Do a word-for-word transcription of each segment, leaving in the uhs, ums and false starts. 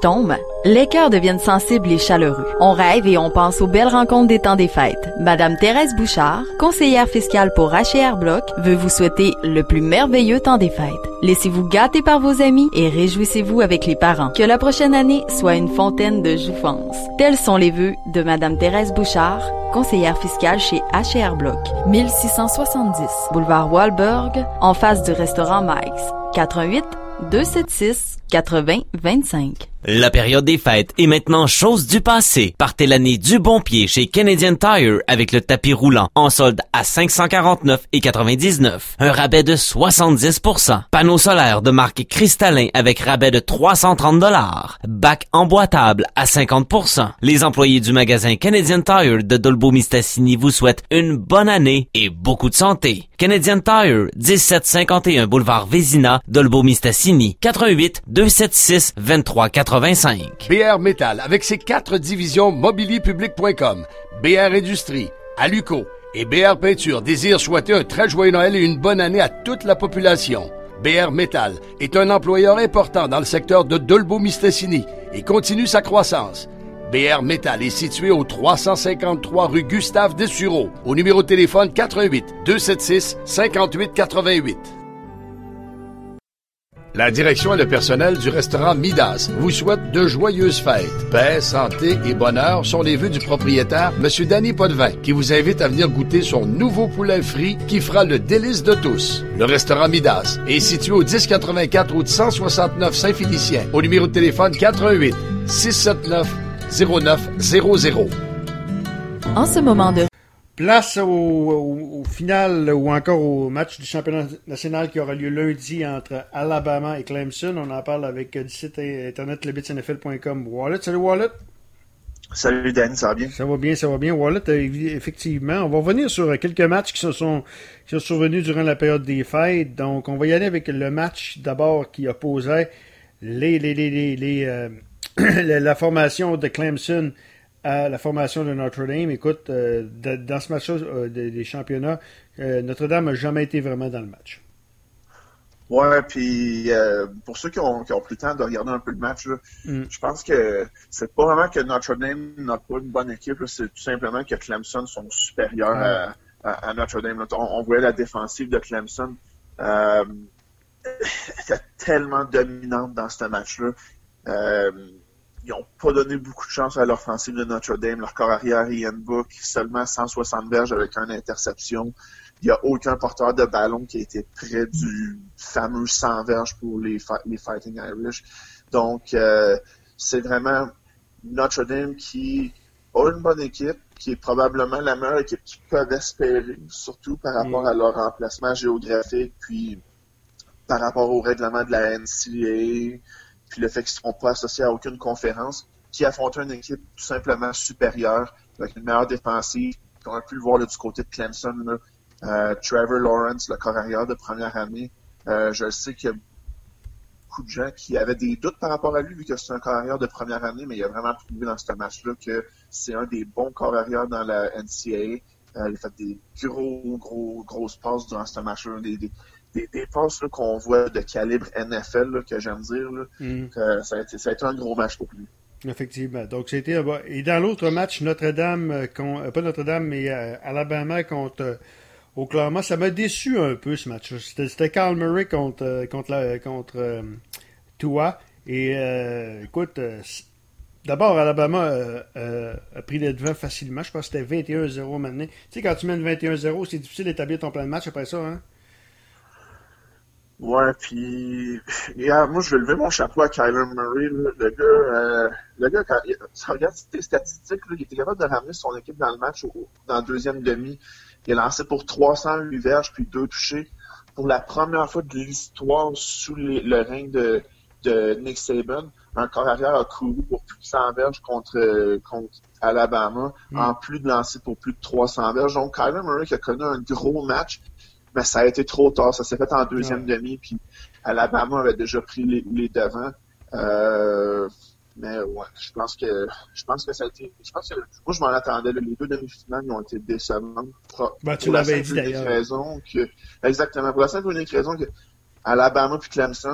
tombe, les cœurs deviennent sensibles et chaleureux. On rêve et on pense aux belles rencontres des temps des fêtes. Madame Thérèse Bouchard, conseillère fiscale pour H et R Block, veut vous souhaiter le plus merveilleux temps des fêtes. Laissez-vous gâter par vos amis et réjouissez-vous avec les parents. Que la prochaine année soit une fontaine de jouvence. Tels sont les vœux de Madame Thérèse Bouchard, conseillère fiscale chez H et R Block, mille six cent soixante-dix, boulevard Wahlberg, en face du restaurant Mike's. quatre un huit, deux sept six, quatre-vingts vingt-cinq. La période des fêtes est maintenant chose du passé. Partez l'année du bon pied chez Canadian Tire avec le tapis roulant en solde à cinq cent quarante-neuf virgule quatre-vingt-dix-neuf. Un rabais de soixante-dix pour cent. Panneaux solaires de marque Cristallin avec rabais de trois cent trente dollars. Bac emboîtable à cinquante pour cent. Les employés du magasin Canadian Tire de Dolbeau-Mistassini vous souhaitent une bonne année et beaucoup de santé. Canadian Tire, dix-sept cinquante et un boulevard Vézina, Dolbeau-Mistassini, quatre un huit, deux sept six, deux trois quatre vingt-cinq. B R Metal, avec ses quatre divisions mobilier public point com, B R Industrie, Aluco et B R Peinture désire souhaiter un très joyeux Noël et une bonne année à toute la population. B R Metal est un employeur important dans le secteur de Dolbeau-Mistassini et continue sa croissance. B R Metal est situé au trois cent cinquante-trois rue Gustave Dessureau, au numéro de téléphone quatre un huit, deux sept six, cinq huit huit huit. La direction et le personnel du restaurant Midas vous souhaitent de joyeuses fêtes. Paix, santé et bonheur sont les vœux du propriétaire, M. Danny Potvin, qui vous invite à venir goûter son nouveau poulet frit qui fera le délice de tous. Le restaurant Midas est situé au dix quatre-vingt-quatre route cent soixante-neuf Saint-Félicien, au numéro de téléphone quatre un huit, six sept neuf, zéro neuf zéro zéro. En ce moment de Place au, au, au final ou encore au match du championnat national qui aura lieu lundi entre Alabama et Clemson. On en parle avec du site internet le blitz N F L point com. Wallet, salut Wallet. Salut Dan, ça va bien? Ça va bien, ça va bien. Wallet, effectivement. On va revenir sur quelques matchs qui se sont, qui sont survenus durant la période des fêtes. Donc, on va y aller avec le match d'abord qui opposait les, les, les, les, les, euh, la formation de Clemson à la formation de Notre-Dame. Écoute, euh, de, dans ce match euh, des, des championnats, euh, Notre-Dame n'a jamais été vraiment dans le match. Ouais, puis euh, pour ceux qui ont, qui ont pris le temps de regarder un peu le match, là, mm. je pense que c'est pas vraiment que Notre-Dame n'a pas une bonne équipe, là, c'est tout simplement que Clemson sont supérieurs mm. à, à, à Notre-Dame. Là. On, on voyait la défensive de Clemson euh, était tellement dominante dans ce match-là. Euh, Ils n'ont pas donné beaucoup de chance à l'offensive de Notre-Dame. Leur corps arrière, Ian Book, seulement cent soixante verges avec une interception. Il n'y a aucun porteur de ballon qui a été près du fameux cent verges pour les, les Fighting Irish. Donc, euh, c'est vraiment Notre-Dame qui a une bonne équipe, qui est probablement la meilleure équipe qu'ils peuvent espérer, surtout par rapport à leur emplacement géographique, puis par rapport au règlement de la N C A A, puis le fait qu'ils ne seront pas associés à aucune conférence, qui affrontent une équipe tout simplement supérieure, avec une meilleure défensive. On a pu le voir là, du côté de Clemson, là, euh, Trevor Lawrence, le corps arrière de première année. Euh, je sais qu'il y a beaucoup de gens qui avaient des doutes par rapport à lui, vu que c'est un corps arrière de première année, mais il a vraiment prouvé dans ce match-là que c'est un des bons corps arrière dans la N C A A. Euh, il a fait des gros, gros, grosses passes durant ce match-là, des, des Des, des passes là, qu'on voit de calibre N F L, là, que j'aime dire, là, mm. que ça, a été, ça a été un gros match pour lui. Effectivement. Donc, c'était et dans l'autre match, Notre-Dame, con, pas Notre-Dame, mais euh, Alabama contre euh, Oklahoma, ça m'a déçu un peu ce match. C'était, c'était Kyle Murray contre, euh, contre, la, contre euh, Tua. Et euh, écoute, euh, d'abord, Alabama euh, euh, a pris le devant facilement. Je pense que c'était vingt et un zéro maintenant. Tu sais, quand tu mènes vingt et un zéro, c'est difficile d'établir ton plan de match après ça, hein? Ouais, puis yeah, moi je vais lever mon chapeau à Kyler Murray, là. Le gars, euh, le gars quand il regarde ses statistiques, là, il était capable de ramener son équipe dans le match au, dans le deuxième demi. Il a lancé pour trois cent huit verges puis deux touchés. Pour la première fois de l'histoire sous les, le règne de, de Nick Saban, un corps arrière a couru pour plus de cent verges contre, contre Alabama, mm. en plus de lancer pour plus de trois cents verges. Donc Kyler Murray qui a connu un gros match, mais ça a été trop tard. Ça s'est fait en deuxième ouais. demi, puis Alabama avait déjà pris les, les devants. Euh, mais ouais, je pense que je pense que ça a été. Je pense que moi je m'en attendais. Là, les deux demi-finales ont été décevantes. Pour, bah, tu pour l'avais la dit simple d'ailleurs. Raison que, exactement. Pour la simple et unique raison que Alabama puis Clemson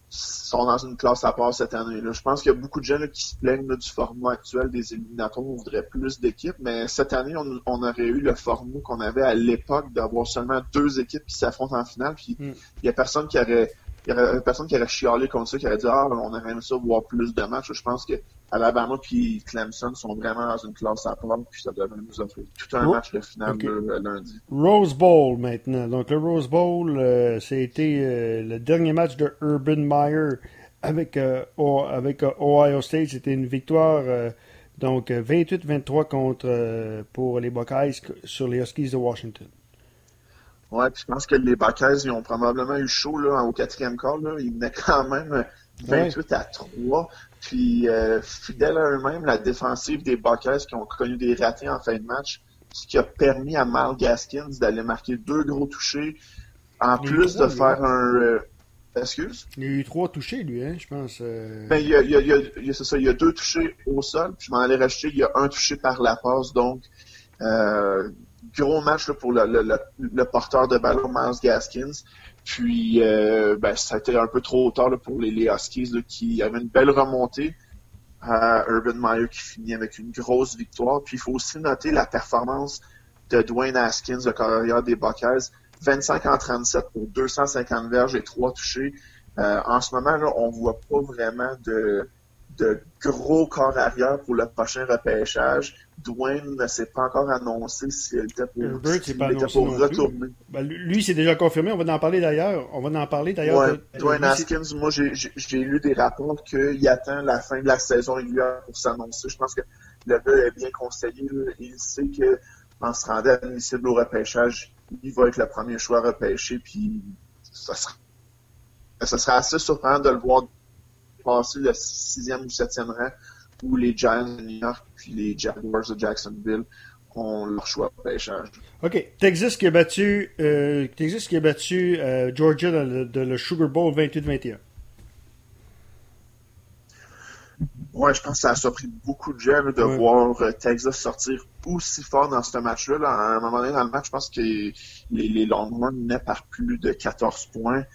sont dans une classe à part cette année. Là. Je pense qu'il y a beaucoup de gens là, qui se plaignent là, du format actuel des éliminatoires. On voudrait plus d'équipes, mais cette année, on, on aurait eu le format qu'on avait à l'époque d'avoir seulement deux équipes qui s'affrontent en finale. Puis il mm. y a personne qui aurait, il y aurait personne qui aurait chialé comme ça, qui aurait dit ah on aurait aimé ça voir plus de matchs. Je pense que Alabama puis Clemson sont vraiment dans une classe à part, puis ça devrait nous offrir tout un oh. match de finale okay. le, lundi. Rose Bowl maintenant. Donc le Rose Bowl, euh, c'était euh, le dernier match de Urban Meyer avec euh, o- avec euh, Ohio State. C'était une victoire euh, donc vingt-huit vingt-trois contre euh, pour les Buckeyes sur les Huskies de Washington. Ouais, puis je pense que les Buckeyes ils ont probablement eu chaud là au quatrième quart là. Ils venaient quand même vingt-huit ouais. à trois. Puis, euh, fidèle à eux-mêmes, la défensive des Buckeyes qui ont connu des ratés en fin de match, ce qui a permis à Myles Gaskins d'aller marquer deux gros touchés, en il plus trois, de faire lui. un... Euh, excuse? Il y a eu trois touchés, lui, hein, je pense. Euh... Ben, il y a, il y a, il y a, il y a, c'est ça, il y a deux touchés au sol, puis je m'en allais rajouter, il y a un touché par la passe, donc euh, gros match là, pour le, le, le, le porteur de ballon, Myles Gaskins. Puis, euh, ben, ça a été un peu trop tard là, pour les, les Huskies là, qui avaient une belle remontée. Euh, Urban Meyer qui finit avec une grosse victoire. Puis, il faut aussi noter la performance de Dwayne Haskins, le carrière des Buckeyes. vingt-cinq en trente-sept pour deux cent cinquante verges et trois touchés. Euh, en ce moment, là, on voit pas vraiment de, de gros corps arrière pour le prochain repêchage. Dwayne ne s'est pas encore annoncé s'il était pour, Herbert, s'il pas était pour retourner. Ben, lui, c'est déjà confirmé. On va en parler d'ailleurs. On va en parler d'ailleurs. Ouais, de, Dwayne lui, Haskins, c'est... moi, j'ai, j'ai, j'ai lu des rapports qu'il attend la fin de la saison régulière pour s'annoncer. Je pense que le gars est bien conseillé. Là. Il sait qu'en se rendant admissible au repêchage, il va être le premier choix repêché. Puis ça sera, ça sera assez surprenant de le voir passer le sixième ou septième rang où les Giants de New York puis les Jaguars de Jacksonville ont leur choix de pêchage. OK. Texas qui a battu, euh, Texas qui a battu euh, Georgia dans le, dans le Sugar Bowl vingt-huit vingt et un. Ouais, je pense que ça a surpris beaucoup de gens là, de ouais. voir euh, Texas sortir aussi fort dans ce match-là. Là. À un moment donné dans le match, je pense que les, les Longhorns venaient par plus de quatorze points.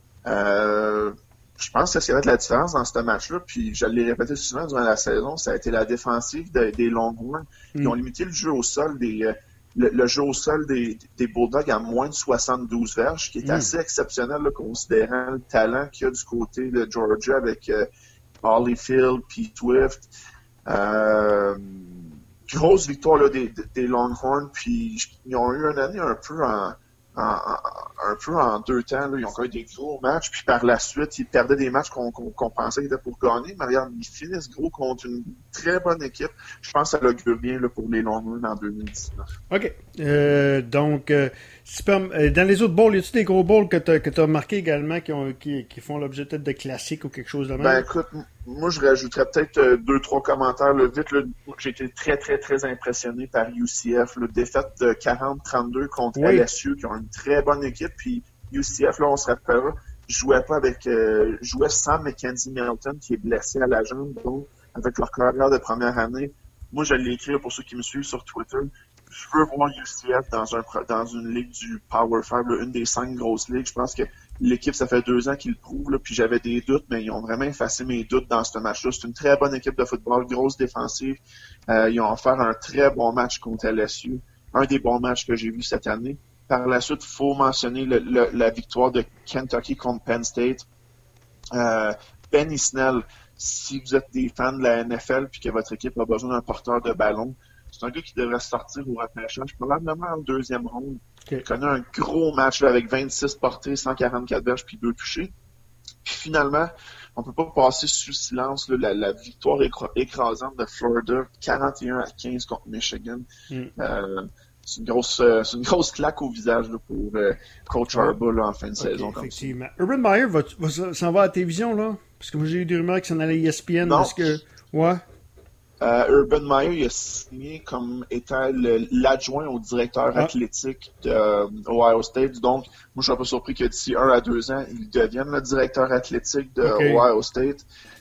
Euh, Je pense que ce qui va être la différence dans ce match-là, puis je l'ai répété souvent durant la saison, ça a été la défensive de, des Longhorns. Mm. Ils ont limité le jeu au sol des euh, le, le jeu au sol des, des Bulldogs à moins de soixante-douze verges, qui est mm. assez exceptionnel là, considérant le talent qu'il y a du côté de Georgia avec euh, Holyfield puis Swift. Euh, grosse victoire là, des, des Longhorns, puis ils ont eu une année un peu en En, en, un peu en deux temps, là, ils ont quand même des gros matchs, puis par la suite, ils perdaient des matchs qu'on, qu'on, qu'on pensait qu'ils étaient pour gagner, mais regarde, ils finissent gros contre une très bonne équipe. Je pense que ça l'augure bien là, pour les Longhorns en deux mille dix-neuf. OK. Euh, donc, euh, dans les autres bowls, y a-t-il des gros bowls que tu as remarqué également qui, ont, qui, qui font l'objet peut-être de classiques ou quelque chose de même? Ben écoute, moi je rajouterais peut-être euh, deux, trois commentaires là, vite. Là. J'ai été très, très, très impressionné par U C F. Là, défaite de quarante trente-deux contre oui. L S U, qui ont une très bonne équipe. Puis U C F, là, on se rappellera, jouait pas avec euh, jouait sans Mackenzie Milton, qui est blessé à la jambe, donc avec leur carrière de première année. Moi, je l'ai écrit là, pour ceux qui me suivent sur Twitter. Je veux voir U C F dans un dans une ligue du Power cinq, là, une des cinq grosses ligues. Je pense que l'équipe, ça fait deux ans qu'ils le prouvent, là, puis j'avais des doutes, mais ils ont vraiment effacé mes doutes dans ce match-là. C'est une très bonne équipe de football, grosse défensive. Euh, ils ont offert un très bon match contre L S U, un des bons matchs que j'ai vus cette année. Par la suite, il faut mentionner le, le, la victoire de Kentucky contre Penn State. Euh, Benny Snell, si vous êtes des fans de la N F L puis que votre équipe a besoin d'un porteur de ballon, c'est un gars qui devrait sortir au repêchage, probablement en deuxième ronde. Okay. Il connaît un gros match là, avec vingt-six portées, cent quarante-quatre verges puis deux touchés. Puis finalement, on peut pas passer sous silence là, la, la victoire écra- écrasante de Florida, quarante et un à quinze contre Michigan. Mm. Euh, c'est une grosse, euh, c'est une grosse claque au visage là, pour euh, Coach Harbaugh là, en fin de okay, saison. Effectivement. Urban Meyer va, va, s'en va à la télévision là, parce que moi j'ai eu des rumeurs qu'il s'en allait à E S P N. Non. Parce que, ouais. Euh, Urban Meyer, il a signé comme étant le, l'adjoint au directeur ah. athlétique de euh, Ohio State. Donc, moi, je suis un peu surpris que d'ici un à deux ans, il devienne le directeur athlétique de okay. Ohio State.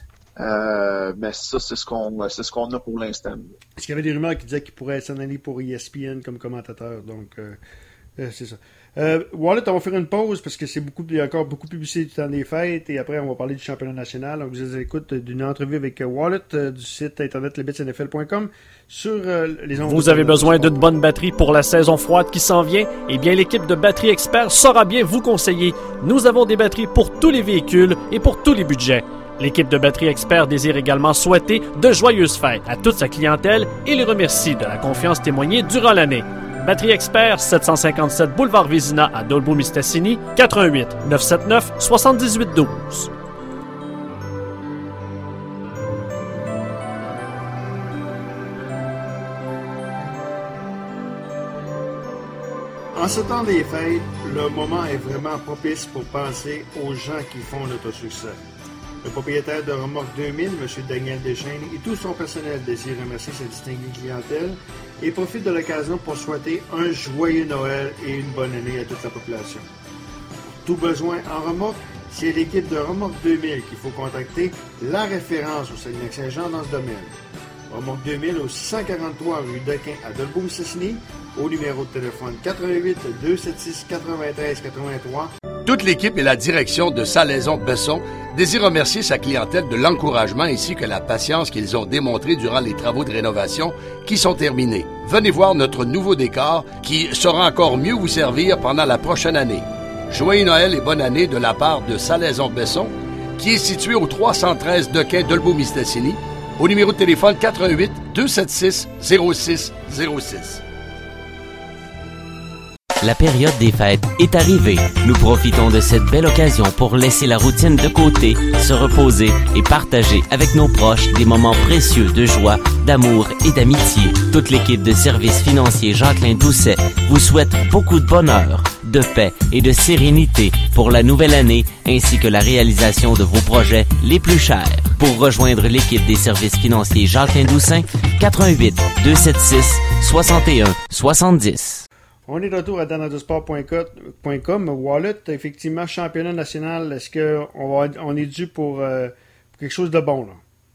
Euh, mais ça, c'est ce qu'on, c'est ce qu'on a pour l'instant. Parce qu'il y avait des rumeurs qui disaient qu'il pourrait s'en aller pour E S P N comme commentateur. Donc, euh, euh, c'est ça. Euh, Wallet, on va faire une pause parce que c'est beaucoup, il y a encore beaucoup de publicité du temps des fêtes et après on va parler du championnat national. Donc, je vous écoute d'une entrevue avec Wallet euh, du site internet lebits n f l point com sur euh, les ondes. Vous avez besoin d'une bonne batterie pour la saison froide qui s'en vient? Eh bien, l'équipe de Batterie Expert saura bien vous conseiller. Nous avons des batteries pour tous les véhicules et pour tous les budgets. L'équipe de Batterie Expert désire également souhaiter de joyeuses fêtes à toute sa clientèle et les remercie de la confiance témoignée durant l'année. Batterie Expert, sept cent cinquante-sept boulevard Vézina à Dolbeau-Mistassini, quatre un huit neuf sept neuf sept huit un deux. En ce temps des fêtes, le moment est vraiment propice pour penser aux gens qui font notre succès. Le propriétaire de Remorque deux mille, M. Daniel Deschênes, et tout son personnel désirent remercier sa distinguée clientèle et profite de l'occasion pour souhaiter un joyeux Noël et une bonne année à toute la population. Pour tout besoin en remorque, c'est l'équipe de Remorque deux mille qu'il faut contacter, la référence au Saguenay-Saint-Jean dans ce domaine. Remorque deux mille au six cent quarante-trois rue Dequin à Dolbeau-Mistassini, au numéro de téléphone quatre un huit deux sept six neuf trois huit trois. Toute l'équipe et la direction de Salaison Besson désirent remercier sa clientèle de l'encouragement ainsi que la patience qu'ils ont démontré durant les travaux de rénovation qui sont terminés. Venez voir notre nouveau décor qui saura encore mieux vous servir pendant la prochaine année. Joyeux Noël et bonne année de la part de Salaison Besson qui est situé au trois cent treize Dequin Dolbeau-Mistassini au numéro de téléphone quatre un huit deux sept six zéro six zéro six. La période des fêtes est arrivée. Nous profitons de cette belle occasion pour laisser la routine de côté, se reposer et partager avec nos proches des moments précieux de joie, d'amour et d'amitié. Toute l'équipe de services financiers Jacqueline Doucet vous souhaite beaucoup de bonheur, de paix et de sérénité pour la nouvelle année ainsi que la réalisation de vos projets les plus chers. Pour rejoindre l'équipe des services financiers Jacqueline Doucet, quatre un huit deux sept six soix un soix zéro. On est de retour à danadosport point com. Wallet, effectivement, championnat national, est-ce qu'on va, on est dû pour, euh, pour quelque chose de bon, là?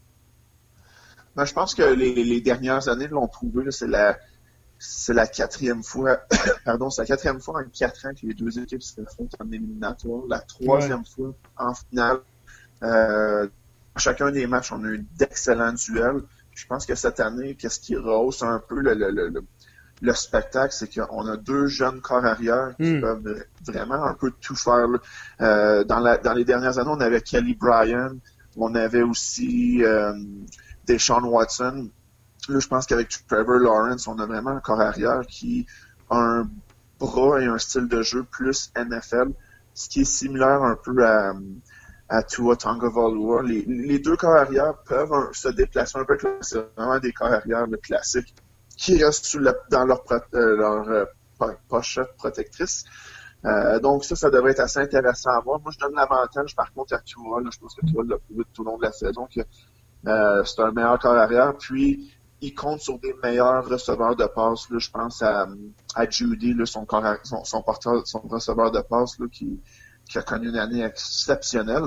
Ben, je pense que les, les dernières années l'ont prouvé. Là, c'est la c'est la quatrième fois pardon, c'est la quatrième fois en quatre ans que les deux équipes se font en éliminatoire. La troisième ouais. fois en finale. Euh, chacun des matchs, on a eu d'excellents duels. Je pense que cette année, qu'est-ce qui rehausse un peu le, le, le, le Le spectacle, c'est qu'on a deux jeunes corps arrière qui mm. peuvent vraiment un peu tout faire. Euh, dans, la, dans les dernières années, on avait Kelly Bryan, on avait aussi euh, Deshaun Watson. Là, je pense qu'avec Trevor Lawrence, on a vraiment un corps arrière qui a un bras et un style de jeu plus N F L, ce qui est similaire un peu à, à Tua Tagovailoa. Les, les deux corps arrière peuvent un, se déplacer un peu. C'est vraiment des corps arrière le classique qui restent sous la, dans leur, euh, leur euh, pochette protectrice. Euh, donc ça, ça devrait être assez intéressant à voir. Moi, je donne l'avantage, par contre, à Tua. Là, je pense que Tua l'a prouvé tout au long de la saison que euh, c'est un meilleur corps arrière. Puis, il compte sur des meilleurs receveurs de passe. Là, je pense à, à Judy, là, son, corps, son, son porteur, son receveur de passe, là, qui, qui a connu une année exceptionnelle.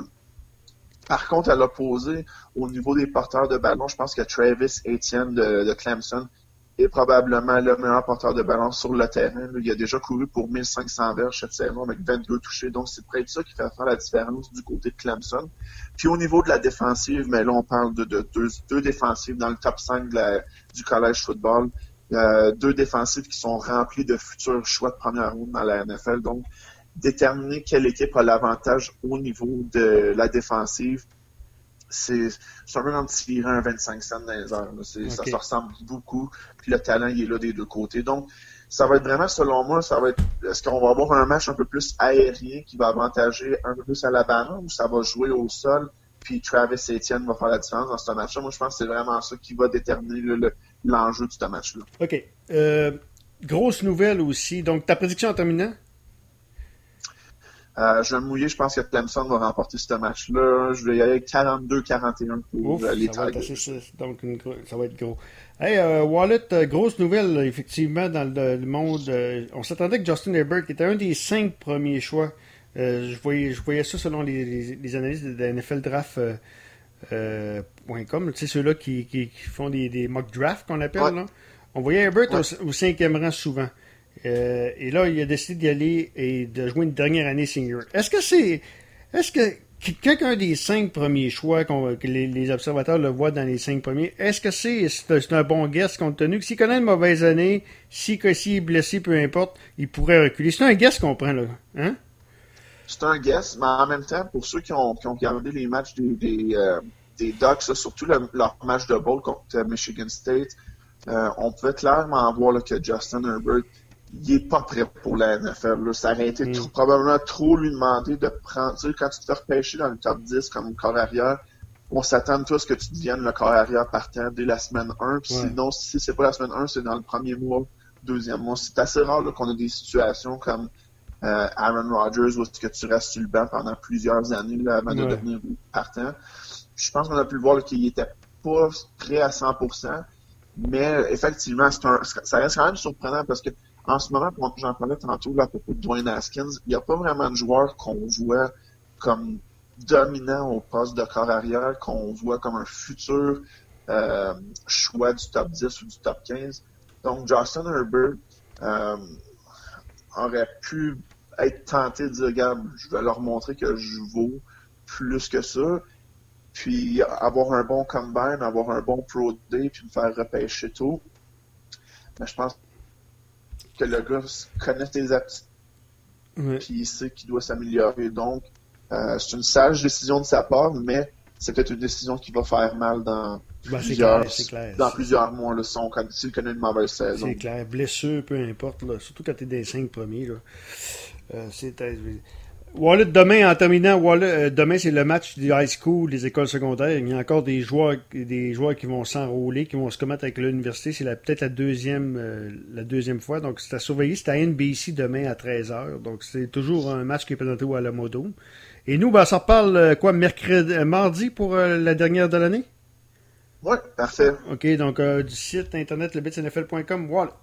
Par contre, à l'opposé, au niveau des porteurs de ballon, je pense que Travis Etienne de, de Clemson est probablement le meilleur porteur de ballon sur le terrain. Il a déjà couru pour mille cinq cents verges cette saison avec vingt-deux touchés. Donc, c'est peut-être ça qui fait faire la différence du côté de Clemson. Puis, au niveau de la défensive, mais là, on parle de, de deux, deux défensives dans le top cinq de la, du college football. Euh, deux défensives qui sont remplies de futurs choix de première ronde dans la N F L. Donc, déterminer quelle équipe a l'avantage au niveau de la défensive, c'est, c'est un peu comme tirer un vingt-cinq cents dans les airs. Okay. Ça se ressemble beaucoup. Puis le talent, il est là des deux côtés. Donc, ça va être vraiment, selon moi, ça va être, est-ce qu'on va avoir un match un peu plus aérien qui va avantager un peu plus Alabama ou ça va jouer au sol puis Travis Etienne va faire la différence dans ce match-là? Moi, je pense que c'est vraiment ça qui va déterminer le, le, l'enjeu de ce match-là. OK. Euh, grosse nouvelle aussi. Donc, ta prédiction en terminant? Euh, je vais me mouiller, je pense que Clemson va remporter ce match-là. Je vais y aller avec quarante-deux quarante et un pour Ouf, les Tigers. Assez, donc, une, ça va être gros. Hey, euh, Wallet, euh, grosse nouvelle, effectivement, dans le, le monde. Euh, on s'attendait que Justin Herbert, qui était un des cinq premiers choix, euh, je, voyais, je voyais ça selon les, les, les analyses de N F L Draft euh, euh, .com, tu sais, ceux-là qui, qui, qui font des, des mock drafts qu'on appelle. Ouais. Là. On voyait Herbert ouais. au, au cinquième rang souvent. Euh, et là, il a décidé d'y aller et de jouer une dernière année senior. Est-ce que c'est... Est-ce que quelqu'un des cinq premiers choix, qu'on, que les, les observateurs le voient dans les cinq premiers, est-ce que c'est, c'est, c'est un bon guess compte tenu que s'il connaît une mauvaise année, s'il, s'il est blessé, peu importe, il pourrait reculer? C'est un guess qu'on prend, là. Hein? C'est un guess, mais en même temps, pour ceux qui ont, qui ont regardé les matchs des, des, euh, des Ducks, là, surtout le, leur match de bowl contre Michigan State, euh, on pouvait clairement voir là, que Justin Herbert, il est pas prêt pour la N F L. Là. Ça aurait été mm. trop, probablement trop lui demander de prendre... Tu sais, quand tu te fais repêcher dans le top dix comme corps arrière, on s'attend tous à ce que tu deviennes le corps arrière partant dès la semaine un. Puis ouais. Sinon, si c'est pas la semaine un, c'est dans le premier mois, deuxième mois. C'est assez rare là, qu'on a des situations comme euh, Aaron Rodgers où est-ce que tu restes sur le banc pendant plusieurs années là, avant ouais. de devenir partant. Je pense qu'on a pu le voir là, qu'il était pas prêt à cent pour cent. Mais effectivement, c'est un, ça reste quand même surprenant parce que en ce moment, j'en parlais tantôt là, à propos de Dwayne Haskins, il n'y a pas vraiment de joueurs qu'on voit comme dominant au poste de corps arrière, qu'on voit comme un futur euh, choix du top dix ou du top quinze. Donc, Justin Herbert euh, aurait pu être tenté de dire, regarde, je vais leur montrer que je vaux plus que ça, puis avoir un bon combine, avoir un bon pro day, puis me faire repêcher tôt. Mais je pense que le gars connaît tes aptitudes, oui. Puis il sait qu'il doit s'améliorer. Donc, euh, c'est une sage décision de sa part, mais c'est peut-être une décision qui va faire mal dans ben, plusieurs, c'est clair, c'est clair, dans c'est... plusieurs mois, là, si on, s'il connaît une mauvaise saison. C'est clair, blessure, peu importe, là, surtout quand tu es des cinq premiers. Là. Euh, c'est... Wallet, demain, en terminant, Wallet, euh, demain, c'est le match du high school, des écoles secondaires. Il y a encore des joueurs, des joueurs qui vont s'enrôler, qui vont se commettre avec l'université. C'est la, peut-être la deuxième, euh, la deuxième fois. Donc, c'est à surveiller. C'est à N B C demain à treize heures. Donc, c'est toujours un match qui est présenté au Alamodome. Et nous, ben, ça reparle, euh, quoi, mercredi, euh, mardi pour euh, la dernière de l'année? Oui, parfait. OK, donc, euh, du site internet le bits n f l point com, voilà.